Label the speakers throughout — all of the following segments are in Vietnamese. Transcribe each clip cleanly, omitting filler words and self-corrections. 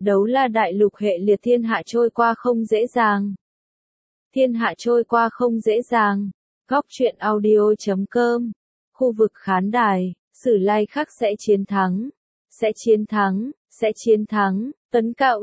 Speaker 1: Đấu La đại lục hệ liệt thiên hạ trôi qua không dễ dàng. Thiên hạ trôi qua không dễ dàng. Góc truyện audio.com. Khu vực khán đài, Sử Lai Khắc sẽ chiến thắng. Sẽ chiến thắng, sẽ chiến thắng. Tấn Cao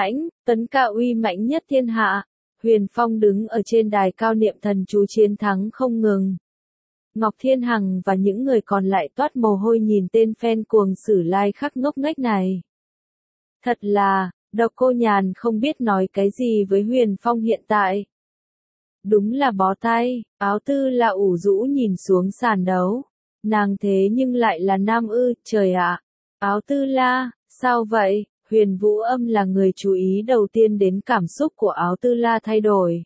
Speaker 1: uy mãnh nhất thiên hạ. Huyền Phong đứng ở trên đài cao niệm thần chú chiến thắng không ngừng. Ngọc Thiên Hằng và những người còn lại toát mồ hôi nhìn tên fan cuồng Sử Lai Khắc ngốc nghếch này. Thật là, Độc Cô Nhàn không biết nói cái gì với Huyền Phong hiện tại. Đúng là bó tay, Áo Tư La ủ rũ nhìn xuống sàn đấu. Nàng thế nhưng lại là nam ư, trời ạ. Áo Tư La, sao vậy? Huyền Vũ Âm là người chú ý đầu tiên đến cảm xúc của Áo Tư La thay đổi.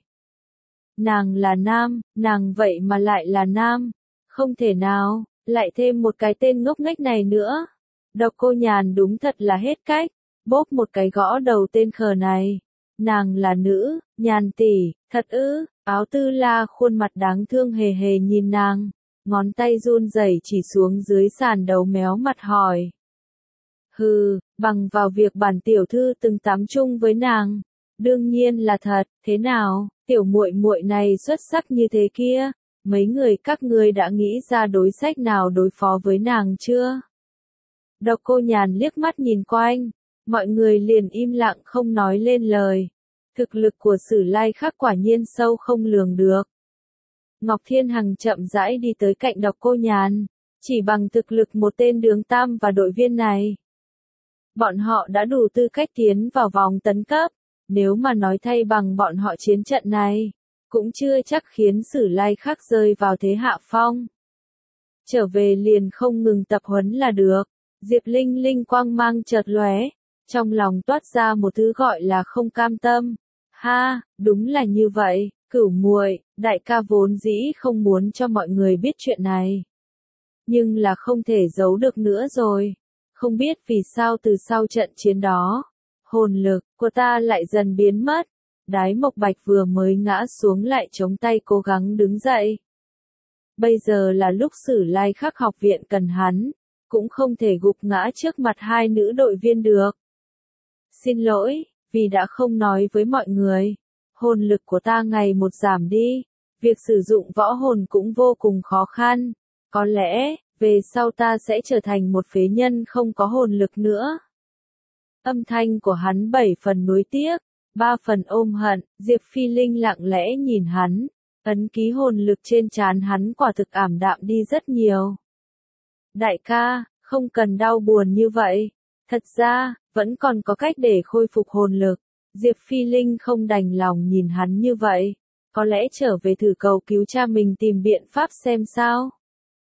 Speaker 1: Nàng là nam, nàng vậy mà lại là nam. Không thể nào, lại thêm một cái tên ngốc nghếch này nữa. Độc Cô Nhàn đúng thật là hết cách. Bốp một cái gõ đầu tên khờ này. Nàng là nữ, Nhàn tỷ, thật ư? Áo Tư La khuôn mặt đáng thương hề hề nhìn nàng. Ngón tay run rẩy chỉ xuống dưới sàn đấu méo mặt hỏi. Hừ, bằng vào việc bản tiểu thư từng tắm chung với nàng. Đương nhiên là thật, thế nào, tiểu muội muội này xuất sắc như thế kia. Mấy người các ngươi đã nghĩ ra đối sách nào đối phó với nàng chưa? Độc Cô Nhàn liếc mắt nhìn quanh. Mọi người liền im lặng không nói lên lời. Thực lực của Sử Lai Khắc quả nhiên sâu không lường được. Ngọc Thiên Hằng chậm rãi đi tới cạnh Độc Cô Nhàn. Chỉ bằng thực lực một tên Đường Tam và đội viên này. Bọn họ đã đủ tư cách tiến vào vòng tấn cấp. Nếu mà nói thay bằng bọn họ chiến trận này. Cũng chưa chắc khiến Sử Lai Khắc rơi vào thế hạ phong. Trở về liền không ngừng tập huấn là được. Diệp Linh Linh quang mang chợt lóe. Trong lòng toát ra một thứ gọi là không cam tâm. Ha, đúng là như vậy, Cửu muội, đại ca vốn dĩ không muốn cho mọi người biết chuyện này. Nhưng là không thể giấu được nữa rồi. Không biết vì sao từ sau trận chiến đó, hồn lực của ta lại dần biến mất. Đái Mộc Bạch vừa mới ngã xuống lại chống tay cố gắng đứng dậy. Bây giờ là lúc Sử Lai Khắc học viện cần hắn, cũng không thể gục ngã trước mặt hai nữ đội viên được. Xin lỗi, vì đã không nói với mọi người. Hồn lực của ta ngày một giảm đi. Việc sử dụng võ hồn cũng vô cùng khó khăn. Có lẽ, về sau ta sẽ trở thành một phế nhân không có hồn lực nữa. Âm thanh của hắn 7 phần nuối tiếc, 3 phần ôm hận. Diệp Phi Linh lặng lẽ nhìn hắn. Ấn ký hồn lực trên trán hắn quả thực ảm đạm đi rất nhiều. Đại ca, không cần đau buồn như vậy. Thật ra, vẫn còn có cách để khôi phục hồn lực. Diệp Phi Linh không đành lòng nhìn hắn như vậy. Có lẽ trở về thử cầu cứu cha mình tìm biện pháp xem sao.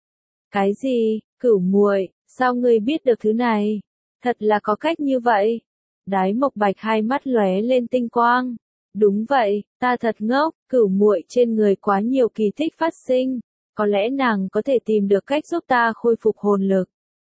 Speaker 1: Cái gì, Cửu muội, sao ngươi biết được thứ này? Thật là có cách như vậy. Đái Mộc Bạch hai mắt lóe lên tinh quang. Đúng vậy, ta thật ngốc, Cửu muội trên người quá nhiều kỳ tích phát sinh. Có lẽ nàng có thể tìm được cách giúp ta khôi phục hồn lực.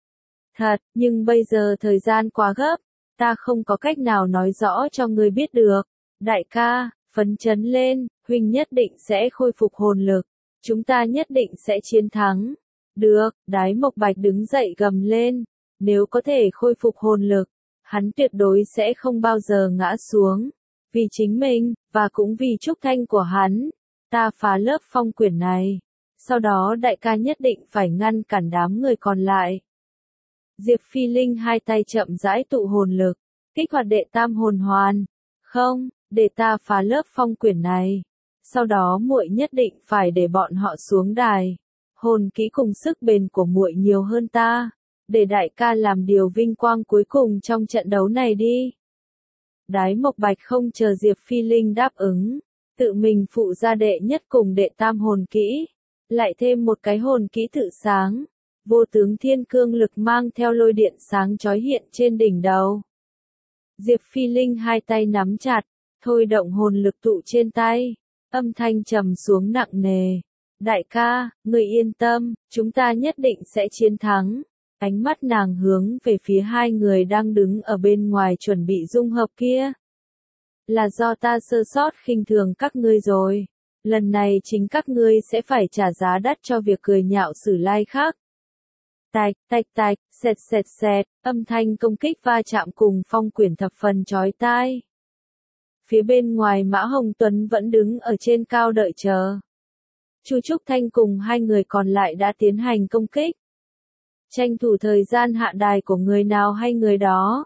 Speaker 1: Thật, nhưng bây giờ thời gian quá gấp, ta không có cách nào nói rõ cho ngươi biết được. Đại ca, phấn chấn lên, huynh nhất định sẽ khôi phục hồn lực. Chúng ta nhất định sẽ chiến thắng. Được, Đái Mộc Bạch đứng dậy gầm lên. Nếu có thể khôi phục hồn lực, hắn tuyệt đối sẽ không bao giờ ngã xuống. Vì chính mình, và cũng vì Trúc Thanh của hắn, ta phá lớp phong quyển này. Sau đó đại ca nhất định phải ngăn cản đám người còn lại. Diệp Phi Linh hai tay chậm rãi tụ hồn lực, kích hoạt đệ tam hồn hoàn. Không, để ta phá lớp phong quyển này. Sau đó muội nhất định phải để bọn họ xuống đài. Hồn kỹ cùng sức bền của muội nhiều hơn ta. Để đại ca làm điều vinh quang cuối cùng trong trận đấu này đi. Đái Mộc Bạch không chờ Diệp Phi Linh đáp ứng. Tự mình phụ ra đệ nhất cùng đệ tam hồn kỹ. Lại thêm một cái hồn kỹ tự sáng. Vô tướng thiên cương lực mang theo lôi điện sáng chói hiện trên đỉnh đầu. Diệp Phi Linh hai tay nắm chặt, thôi động hồn lực tụ trên tay. Âm thanh trầm xuống nặng nề. Đại ca, người yên tâm, chúng ta nhất định sẽ chiến thắng. Ánh mắt nàng hướng về phía hai người đang đứng ở bên ngoài chuẩn bị dung hợp kia. Là do ta sơ sót khinh thường các ngươi rồi. Lần này chính các ngươi sẽ phải trả giá đắt cho việc cười nhạo Sử Lai Khắc. Tạch, tạch tạch, sẹt sẹt sẹt, âm thanh công kích va chạm cùng phong quyển thập phần chói tai. Phía bên ngoài Mã Hồng Tuấn vẫn đứng ở trên cao đợi chờ. Chu Trúc Thanh cùng hai người còn lại đã tiến hành công kích. Tranh thủ thời gian hạ đài của người nào hay người đó.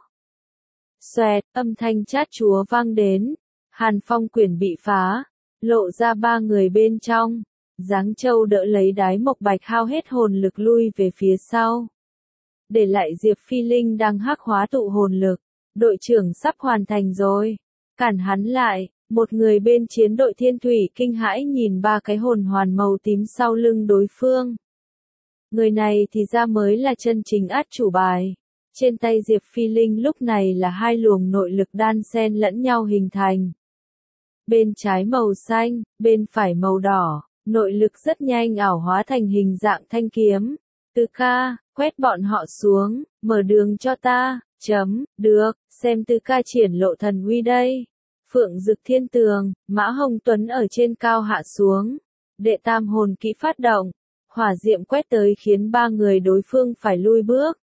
Speaker 1: Xoẹt, âm thanh chát chúa vang đến. Hàn phong quyển bị phá, lộ ra ba người bên trong. Giáng Châu đỡ lấy Đái Mộc Bạch hao hết hồn lực lui về phía sau. Để lại Diệp Phi Linh đang hắc hóa tụ hồn lực. Đội trưởng sắp hoàn thành rồi. Cản hắn lại, một người bên chiến đội Thiên Thủy kinh hãi nhìn ba cái hồn hoàn màu tím sau lưng đối phương. Người này thì ra mới là chân chính át chủ bài. Trên tay Diệp Phi Linh lúc này là hai luồng nội lực đan xen lẫn nhau hình thành. Bên trái màu xanh, bên phải màu đỏ, nội lực rất nhanh ảo hóa thành hình dạng thanh kiếm. Từ ca, quét bọn họ xuống, mở đường cho ta, được, xem Từ ca triển lộ thần uy đây. Phượng Dực Thiên Tường, Mã Hồng Tuấn ở trên cao hạ xuống. Đệ tam hồn kỹ phát động, hỏa diệm quét tới khiến ba người đối phương phải lui bước.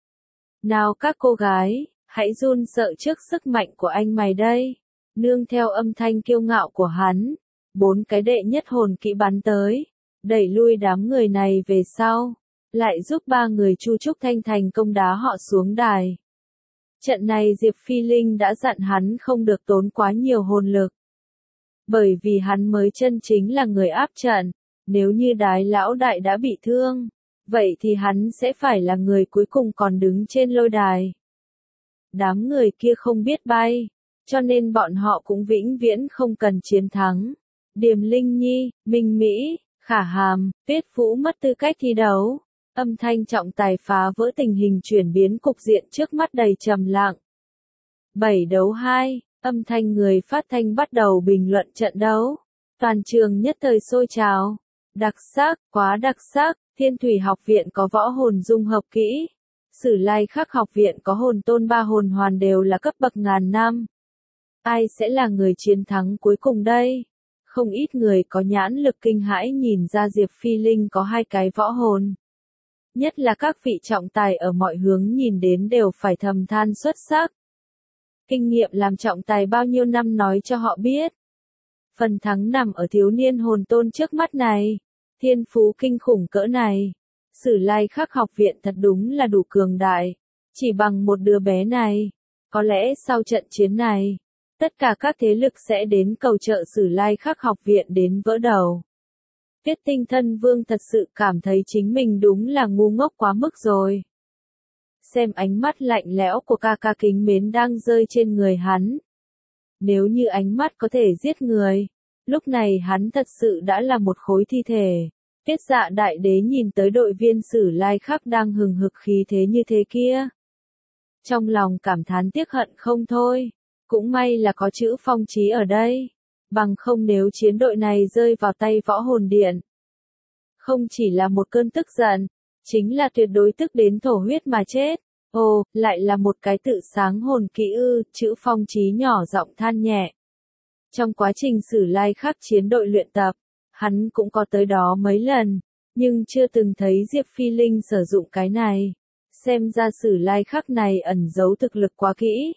Speaker 1: Nào các cô gái, hãy run sợ trước sức mạnh của anh mày đây. Nương theo âm thanh kiêu ngạo của hắn, bốn cái đệ nhất hồn kỹ bắn tới, đẩy lui đám người này về sau, lại giúp ba người Chu Trúc Thanh thành công đá họ xuống đài. Trận này Diệp Phi Linh đã dặn hắn không được tốn quá nhiều hồn lực. Bởi vì hắn mới chân chính là người áp trận, nếu như Đái lão đại đã bị thương, vậy thì hắn sẽ phải là người cuối cùng còn đứng trên lôi đài. Đám người kia không biết bay, cho nên bọn họ cũng vĩnh viễn không cần chiến thắng. Điềm Linh Nhi, Minh Mỹ, Khả Hàm, Tuyết Vũ mất tư cách thi đấu. Âm thanh trọng tài phá vỡ tình hình chuyển biến cục diện trước mắt đầy trầm lặng. 7-2, âm thanh người phát thanh bắt đầu bình luận trận đấu. Toàn trường nhất thời sôi trào. Đặc sắc, quá đặc sắc, Thiên Thủy học viện có võ hồn dung hợp kỹ. Sử Lai Khắc học viện có hồn tôn ba hồn hoàn đều là cấp bậc ngàn năm. Ai sẽ là người chiến thắng cuối cùng đây? Không ít người có nhãn lực kinh hãi nhìn ra Diệp Phi Linh có hai cái võ hồn. Nhất là các vị trọng tài ở mọi hướng nhìn đến đều phải thầm than xuất sắc. Kinh nghiệm làm trọng tài bao nhiêu năm nói cho họ biết. Phần thắng nằm ở thiếu niên hồn tôn trước mắt này. Thiên phú kinh khủng cỡ này. Sử Lai Khắc học viện thật đúng là đủ cường đại. Chỉ bằng một đứa bé này. Có lẽ sau trận chiến này, tất cả các thế lực sẽ đến cầu trợ Sử Lai Khắc học viện đến vỡ đầu. Tiết Tinh Thân Vương thật sự cảm thấy chính mình đúng là ngu ngốc quá mức rồi. Xem ánh mắt lạnh lẽo của ca ca kính mến đang rơi trên người hắn. Nếu như ánh mắt có thể giết người, lúc này hắn thật sự đã là một khối thi thể. Tiết Dạ Đại Đế nhìn tới đội viên Sử Lai Khắc đang hừng hực khí thế như thế kia. Trong lòng cảm thán tiếc hận không thôi. Cũng may là có chữ Phong Chí ở đây. Bằng không nếu chiến đội này rơi vào tay võ hồn điện. Không chỉ là một cơn tức giận, chính là tuyệt đối tức đến thổ huyết mà chết. Ồ, lại là một cái tự sáng hồn kỹ ư, chữ Phong Chí nhỏ giọng than nhẹ. Trong quá trình Sử Lai Khắc chiến đội luyện tập, hắn cũng có tới đó mấy lần, nhưng chưa từng thấy Diệp Phi Linh sử dụng cái này. Xem ra Sử Lai Khắc này ẩn giấu thực lực quá kỹ.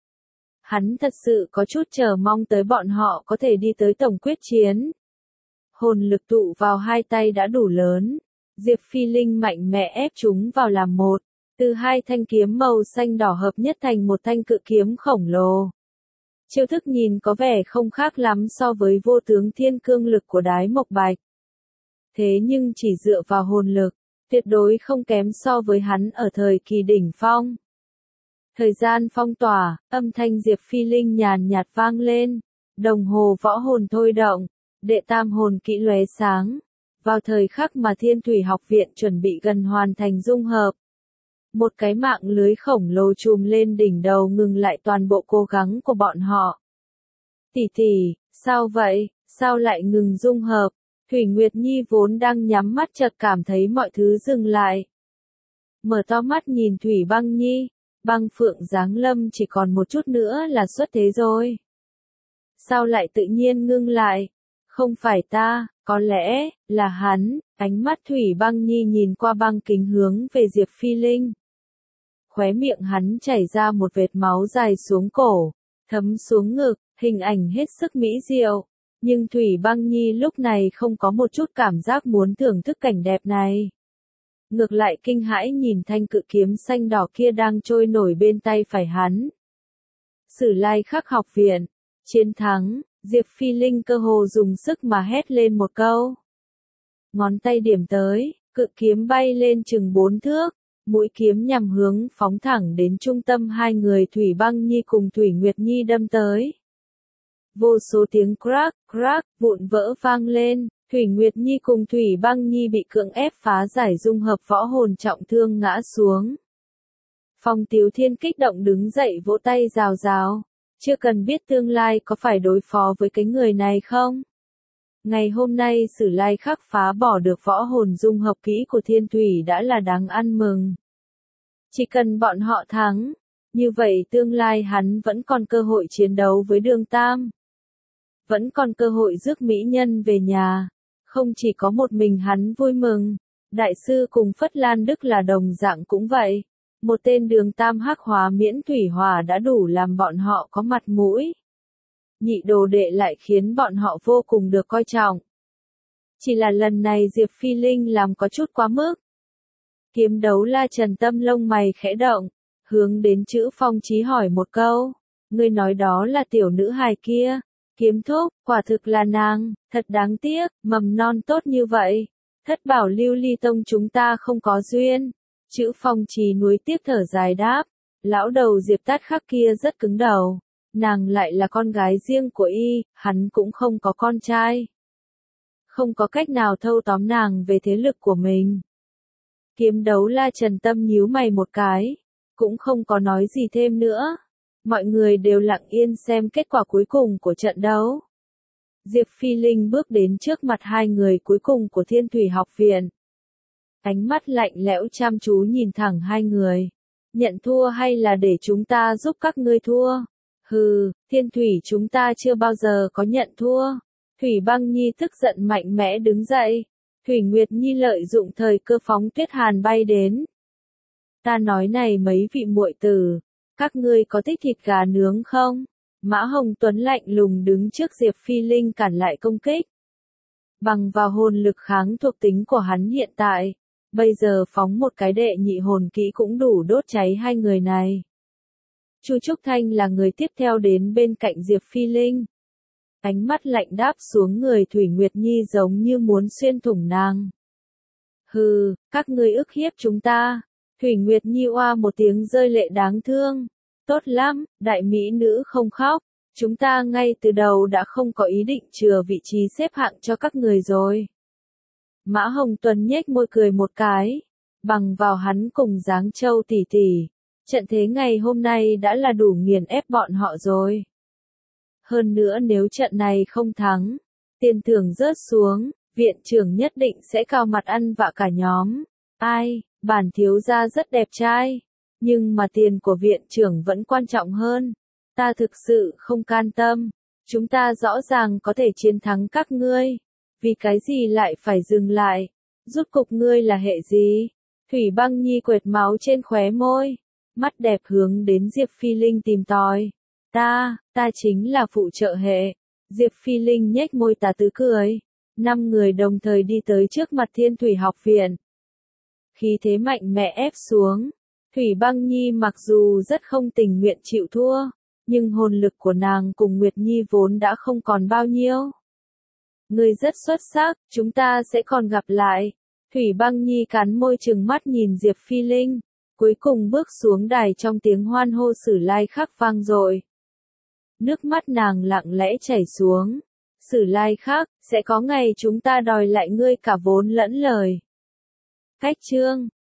Speaker 1: Hắn thật sự có chút chờ mong tới bọn họ có thể đi tới tổng quyết chiến. Hồn lực tụ vào hai tay đã đủ lớn. Diệp Phi Linh mạnh mẽ ép chúng vào làm một. Từ hai thanh kiếm màu xanh đỏ hợp nhất thành một thanh cự kiếm khổng lồ. Chiêu thức nhìn có vẻ không khác lắm so với vô tướng thiên cương lực của Đái Mộc Bạch. Thế nhưng chỉ dựa vào hồn lực, tuyệt đối không kém so với hắn ở thời kỳ đỉnh phong. Thời gian phong tỏa, âm thanh Diệp Phi Linh nhàn nhạt vang lên. Đồng hồ võ hồn thôi động, đệ tam hồn kỹ lóe sáng. Vào thời khắc mà Thiên Thủy học viện chuẩn bị gần hoàn thành dung hợp. Một cái mạng lưới khổng lồ trùm lên đỉnh đầu ngừng lại toàn bộ cố gắng của bọn họ. Tỷ tỷ, sao vậy, sao lại ngừng dung hợp? Thủy Nguyệt Nhi vốn đang nhắm mắt chợt cảm thấy mọi thứ dừng lại. Mở to mắt nhìn Thủy Băng Nhi, Băng Phượng giáng lâm chỉ còn một chút nữa là xuất thế rồi. Sao lại tự nhiên ngưng lại? Không phải ta, có lẽ, là hắn, ánh mắt Thủy Băng Nhi nhìn qua băng kính hướng về Diệp Phi Linh. Khóe miệng hắn chảy ra một vệt máu dài xuống cổ, thấm xuống ngực, hình ảnh hết sức mỹ diệu. Nhưng Thủy Băng Nhi lúc này không có một chút cảm giác muốn thưởng thức cảnh đẹp này. Ngược lại kinh hãi nhìn thanh cự kiếm xanh đỏ kia đang trôi nổi bên tay phải hắn. Sử Lai Khắc học viện, chiến thắng, Diệp Phi Linh cơ hồ dùng sức mà hét lên một câu. Ngón tay điểm tới, cự kiếm bay lên chừng 4 thước, mũi kiếm nhằm hướng phóng thẳng đến trung tâm hai người Thủy Băng Nhi cùng Thủy Nguyệt Nhi đâm tới. Vô số tiếng crack, crack, vụn vỡ vang lên, Thủy Nguyệt Nhi cùng Thủy Băng Nhi bị cưỡng ép phá giải dung hợp võ hồn trọng thương ngã xuống. Phong Tiếu Thiên kích động đứng dậy vỗ tay rào rào, chưa cần biết tương lai có phải đối phó với cái người này không? Ngày hôm nay Sử Lai Khắc phá bỏ được võ hồn dung hợp kỹ của Thiên Thủy đã là đáng ăn mừng. Chỉ cần bọn họ thắng, như vậy tương lai hắn vẫn còn cơ hội chiến đấu với Đường Tam. Vẫn còn cơ hội rước mỹ nhân về nhà. Không chỉ có một mình hắn vui mừng, đại sư cùng Phất Lan Đức là đồng dạng cũng vậy. Một tên Đường Tam hắc hóa miễn thủy hỏa đã đủ làm bọn họ có mặt mũi. Nhị đồ đệ lại khiến bọn họ vô cùng được coi trọng. Chỉ là lần này Diệp Phi Linh làm có chút quá mức. Kiếm đấu La Trần tâm lông mày khẽ động, hướng đến chữ Phong Chí hỏi một câu. Ngươi nói đó là tiểu nữ hài kia. Kiếm thúc, quả thực là nàng, thật đáng tiếc, mầm non tốt như vậy. Thất bảo Lưu Ly Tông chúng ta không có duyên. Chữ Phong Chí nuối tiếc thở dài đáp. Lão đầu Diệp Tát Khắc kia rất cứng đầu. Nàng lại là con gái riêng của y, hắn cũng không có con trai. Không có cách nào thâu tóm nàng về thế lực của mình. Kiếm đấu La Trần tâm nhíu mày một cái, cũng không có nói gì thêm nữa. Mọi người đều lặng yên xem kết quả cuối cùng của trận đấu. Diệp Phi Linh bước đến trước mặt hai người cuối cùng của Thiên Thủy học viện. Ánh mắt lạnh lẽo chăm chú nhìn thẳng hai người. Nhận thua hay là để chúng ta giúp các ngươi thua? Hừ, Thiên Thủy chúng ta chưa bao giờ có nhận thua. Thủy Băng Nhi tức giận mạnh mẽ đứng dậy. Thủy Nguyệt Nhi lợi dụng thời cơ phóng tuyết hàn bay đến. Ta nói này mấy vị muội tử, các ngươi có thích thịt gà nướng không? Mã Hồng Tuấn lạnh lùng đứng trước Diệp Phi Linh cản lại công kích. Bằng vào hồn lực kháng thuộc tính của hắn hiện tại, bây giờ phóng một cái đệ nhị hồn kỹ cũng đủ đốt cháy hai người này. Chu Trúc Thanh là người tiếp theo đến bên cạnh Diệp Phi Linh. Ánh mắt lạnh đáp xuống người Thủy Nguyệt Nhi giống như muốn xuyên thủng nàng. Hừ, các ngươi ức hiếp chúng ta. Thủy Nguyệt Nhi oa một tiếng rơi lệ đáng thương. Tốt lắm, đại mỹ nữ không khóc. Chúng ta ngay từ đầu đã không có ý định chừa vị trí xếp hạng cho các người rồi. Mã Hồng Tuấn nhếch môi cười một cái. Bằng vào hắn cùng Giáng Châu tỷ tỷ. Trận thế ngày hôm nay đã là đủ nghiền ép bọn họ rồi. Hơn nữa nếu trận này không thắng, tiền thưởng rớt xuống, viện trưởng nhất định sẽ cao mặt ăn vạ cả nhóm. Ai, bản thiếu gia rất đẹp trai, nhưng mà tiền của viện trưởng vẫn quan trọng hơn. Ta thực sự không can tâm, chúng ta rõ ràng có thể chiến thắng các ngươi. Vì cái gì lại phải dừng lại? Rốt cục ngươi là hệ gì? Thủy Băng Nhi quệt máu trên khóe môi, mắt đẹp hướng đến Diệp Phi Linh tìm tòi. Ta chính là phụ trợ hệ. Diệp Phi Linh nhếch môi tà tứ cười. 5 người đồng thời đi tới trước mặt Thiên Thủy học viện. Khí thế mạnh mẽ ép xuống. Thủy Băng Nhi mặc dù rất không tình nguyện chịu thua, nhưng hồn lực của nàng cùng Nguyệt Nhi vốn đã không còn bao nhiêu. Ngươi rất xuất sắc, chúng ta sẽ còn gặp lại. Thủy Băng Nhi cắn môi trừng mắt nhìn Diệp Phi Linh, cuối cùng bước xuống đài trong tiếng hoan hô Sử Lai Khắc vang dội. Nước mắt nàng lặng lẽ chảy xuống. Sử Lai Khắc, sẽ có ngày chúng ta đòi lại ngươi cả vốn lẫn lời. Cách chương